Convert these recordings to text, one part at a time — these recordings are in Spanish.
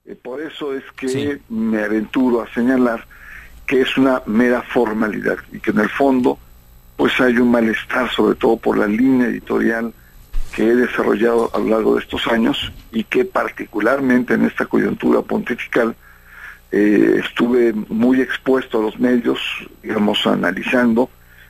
Por eso es que Sí. me aventuro a señalar que es una mera formalidad y que en el fondo pues hay un malestar, sobre todo por la línea editorial que he desarrollado a lo largo de estos años y que particularmente en esta coyuntura pontifical estuve muy expuesto a los medios, digamos, analizando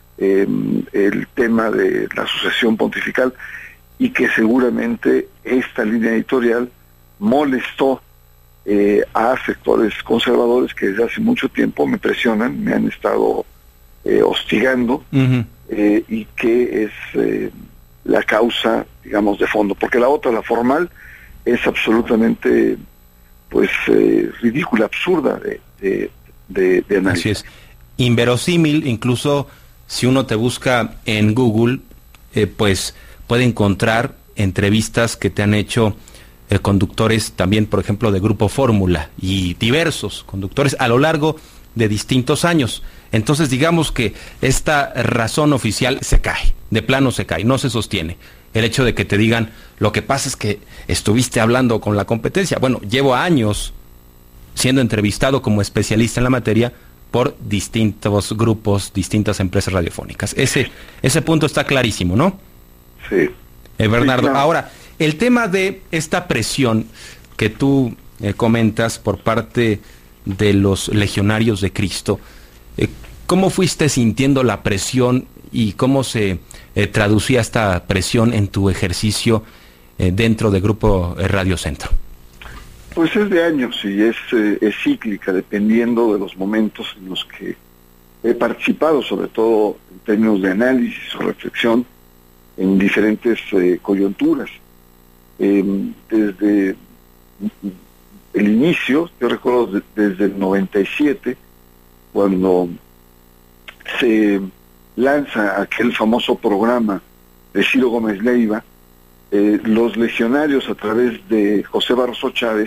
el tema de la sucesión pontifical, y que seguramente esta línea editorial molestó a sectores conservadores que desde hace mucho tiempo me presionan, me han estado hostigando, Uh-huh. y que es la causa, digamos, de fondo, porque la otra, la formal, es absolutamente pues ridícula, absurda de analizar. Así es. Inverosímil, incluso si uno te busca en Google, pues puede encontrar entrevistas que te han hecho conductores también, por ejemplo, de Grupo Fórmula y diversos conductores a lo largo de distintos años. Entonces, digamos que esta razón oficial se cae, de plano se cae, no se sostiene. El hecho de que te digan, lo que pasa es que estuviste hablando con la competencia. Bueno, llevo años siendo entrevistado como especialista en la materia por distintos grupos, distintas empresas radiofónicas. Ese punto está clarísimo, ¿no? Sí. Bernardo, Sí, claro. Ahora, el tema de esta presión que tú comentas por parte de los legionarios de Cristo, ¿cómo fuiste sintiendo la presión y cómo se traducía esta presión en tu ejercicio dentro del Grupo Radio Centro? Pues es de años y es cíclica, dependiendo de los momentos en los que he participado, sobre todo en términos de análisis o reflexión en diferentes coyunturas. Desde el inicio, yo recuerdo desde el 97, cuando se lanza aquel famoso programa de Ciro Gómez Leiva, los legionarios, a través de José Barroso Chávez,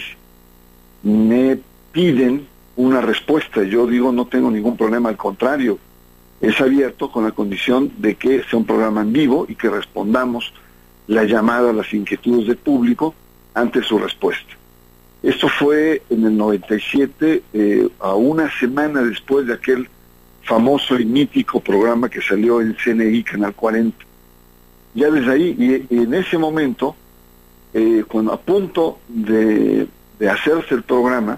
me piden una respuesta. Yo digo, no tengo ningún problema, al contrario, es abierto, con la condición de que sea un programa en vivo y que respondamos la llamada a las inquietudes del público ante su respuesta. Esto fue en el 97, a una semana después de aquel famoso y mítico programa que salió en CNI, Canal 40. Ya desde ahí, y en ese momento, cuando a punto de hacerse el programa,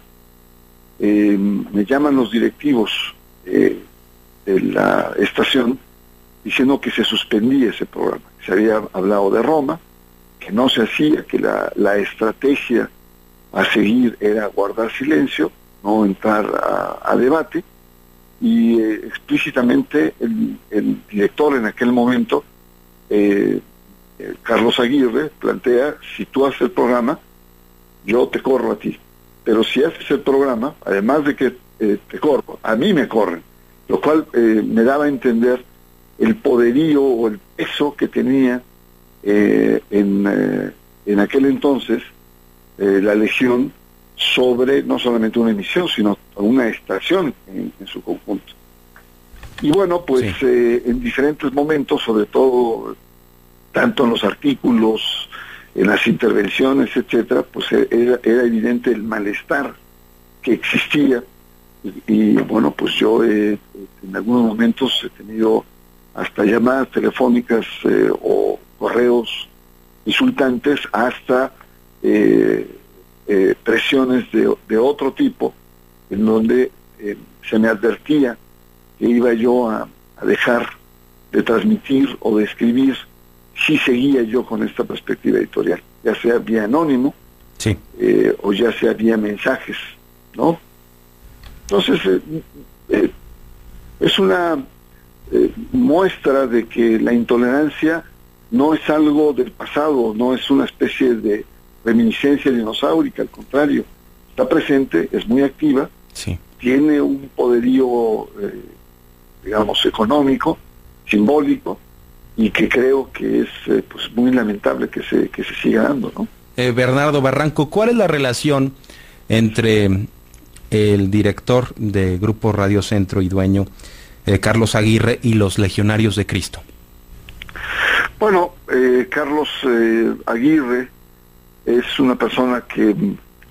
me llaman los directivos de la estación diciendo que se suspendía ese programa. Se había hablado de Roma, que no se hacía, que la estrategia a seguir era guardar silencio, no entrar a debate, y explícitamente el director en aquel momento, Carlos Aguirre, plantea: si tú haces el programa, yo te corro a ti, pero si haces el programa, además de que te corro, a mí me corren, lo cual me daba a entender el poderío o el peso que tenía en aquel entonces la Legión sobre no solamente una emisión, sino una estación en su conjunto. Y bueno, pues Sí. en diferentes momentos, sobre todo tanto en los artículos, en las intervenciones, etcétera, pues era evidente el malestar que existía. Y bueno, pues yo en algunos momentos he tenido hasta llamadas telefónicas o correos insultantes, hasta presiones de otro tipo, en donde se me advertía que iba yo a dejar de transmitir o de escribir si seguía yo con esta perspectiva editorial, ya sea vía anónimo, Sí. o ya sea vía mensajes, ¿no? Entonces, es una muestra de que la intolerancia no es algo del pasado, no es una especie de reminiscencia dinosaurica, al contrario, está presente, es muy activa, Sí. tiene un poderío, digamos, económico, simbólico, y que creo que es pues muy lamentable que se siga dando, ¿no? Bernardo Barranco, ¿cuál es la relación entre el director de Grupo Radio Centro y dueño, Carlos Aguirre, y los Legionarios de Cristo? Bueno, Carlos Aguirre es una persona que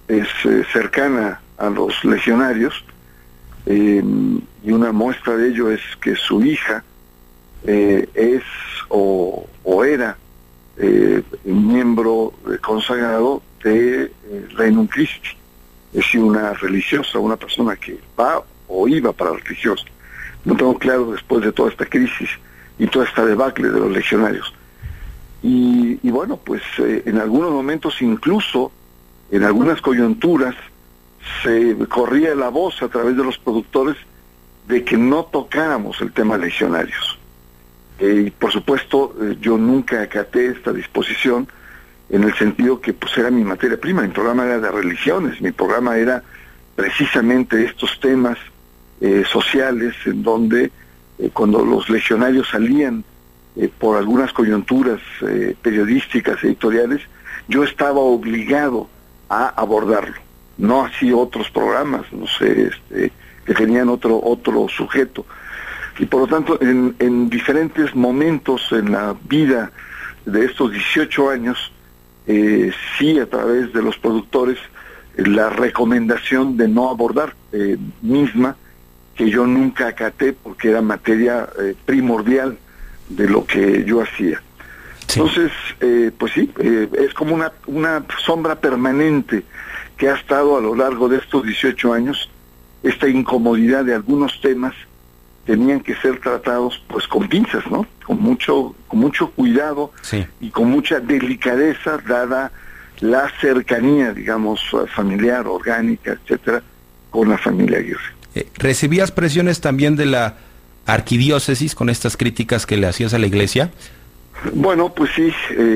es cercana a los legionarios, y una muestra de ello es que su hija es o era miembro consagrado de Regnum Christi, es decir, una religiosa, una persona que va o iba para la religiosa. No tengo claro después de toda esta crisis y toda esta debacle de los legionarios. Y bueno, pues en algunos momentos, incluso en algunas coyunturas, se corría la voz a través de los productores de que no tocáramos el tema legionarios. Y por supuesto, yo nunca acaté esta disposición, en el sentido que pues era mi materia prima. Mi programa era de religiones, mi programa era precisamente estos temas sociales, en donde cuando los legionarios salían por algunas coyunturas periodísticas, editoriales, yo estaba obligado a abordarlo, no así otros programas, no sé, que tenían otro sujeto. Y por lo tanto, en diferentes momentos en la vida de estos 18 años, sí, a través de los productores, la recomendación de no abordar, misma, que yo nunca acaté porque era materia primordial de lo que yo hacía. Sí. Entonces, pues sí, es como una sombra permanente que ha estado a lo largo de estos 18 años, esta incomodidad de algunos temas tenían que ser tratados pues con pinzas, ¿no? Con mucho cuidado, sí, y con mucha delicadeza, dada la cercanía, digamos, familiar, orgánica, etcétera, con la familia Aguirre. ¿Recibías presiones también de la arquidiócesis con estas críticas que le hacías a la iglesia? Bueno, pues sí,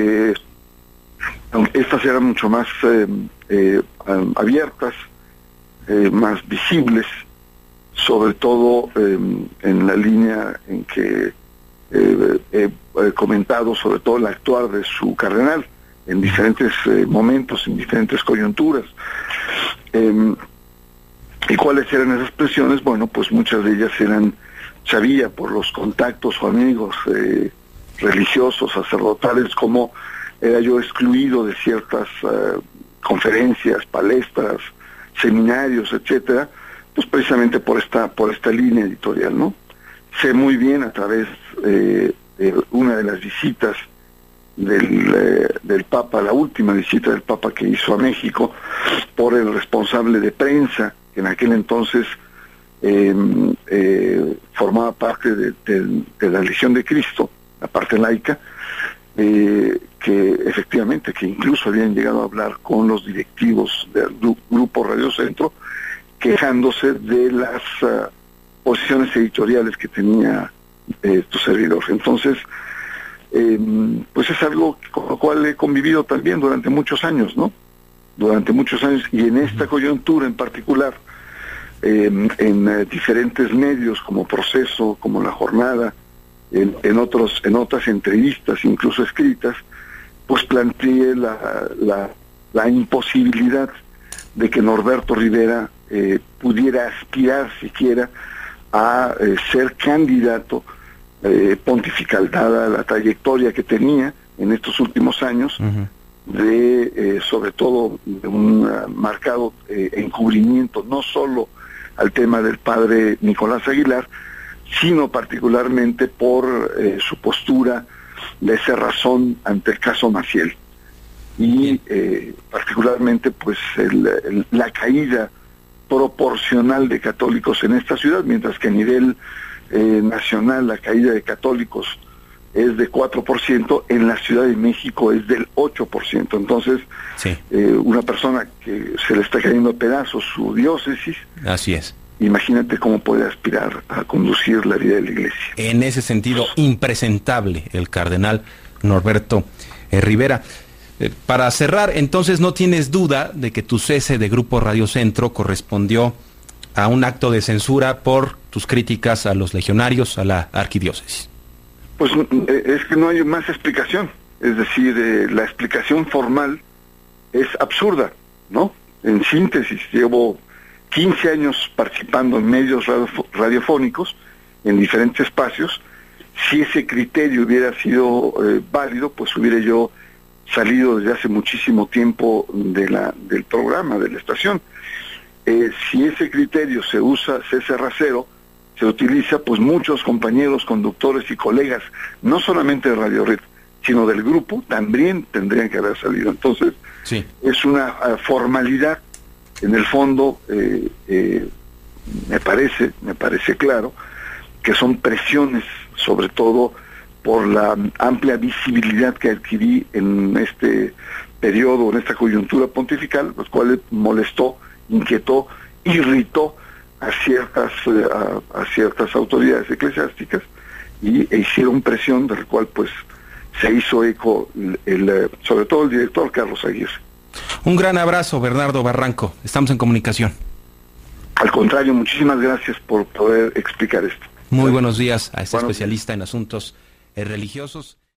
estas eran mucho más abiertas, más visibles, sobre todo en la línea en que he comentado, sobre todo el actuar de su cardenal en diferentes momentos, en diferentes coyunturas. ¿Y cuáles eran esas presiones? Bueno, pues muchas de ellas sabía por los contactos o amigos religiosos, sacerdotales, como era yo excluido de ciertas conferencias, palestras, seminarios, etcétera, pues precisamente por esta línea editorial, ¿no? Sé muy bien, a través de una de las visitas del Papa, la última visita del Papa que hizo a México, por el responsable de prensa, que en aquel entonces formaba parte de la Legión de Cristo, la parte laica, que efectivamente, que incluso habían llegado a hablar con los directivos del Grupo Radio Centro, quejándose de las posiciones editoriales que tenía tu servidor. Entonces, pues es algo con lo cual he convivido también durante muchos años, ¿no? Durante muchos años, y en esta coyuntura en particular, en diferentes medios como Proceso, como La Jornada, en otras entrevistas, incluso escritas, pues planteé la imposibilidad de que Norberto Rivera pudiera aspirar siquiera a ser candidato pontifical, dada la trayectoria que tenía en estos últimos años, sobre todo de un marcado encubrimiento no solo al tema del padre Nicolás Aguilar, sino particularmente por su postura de cerrazón ante el caso Maciel, y particularmente pues la caída proporcional de católicos en esta ciudad, mientras que a nivel nacional la caída de católicos es de 4%, en la Ciudad de México es del 8%. Entonces, sí, una persona que se le está cayendo a pedazos su diócesis, así es, imagínate cómo puede aspirar a conducir la vida de la iglesia. En ese sentido, impresentable el cardenal Norberto Rivera. Para cerrar, entonces, no tienes duda de que tu cese de Grupo Radio Centro correspondió a un acto de censura por tus críticas a los legionarios, a la arquidiócesis. Pues es que no hay más explicación. Es decir, la explicación formal es absurda, ¿no? En síntesis, llevo 15 años participando en medios radiofónicos, en diferentes espacios. Si ese criterio hubiera sido válido, pues hubiera yo salido desde hace muchísimo tiempo del programa, de la estación. Si ese criterio se usa, César Racero, se utiliza, pues muchos compañeros, conductores y colegas, no solamente de Radio Red, sino del grupo, también tendrían que haber salido. Entonces, sí, es una formalidad, en el fondo, me parece claro, que son presiones, sobre todo por la amplia visibilidad que adquirí en este periodo, en esta coyuntura pontifical, los cuales molestó, inquietó, irritó a ciertas autoridades eclesiásticas e hicieron presión, del cual pues se hizo eco sobre todo el director Carlos Aguirre. Un gran abrazo, Bernardo Barranco, estamos en comunicación. Al contrario, muchísimas gracias por poder explicar esto. Muy buenos días a este especialista en asuntos religiosos.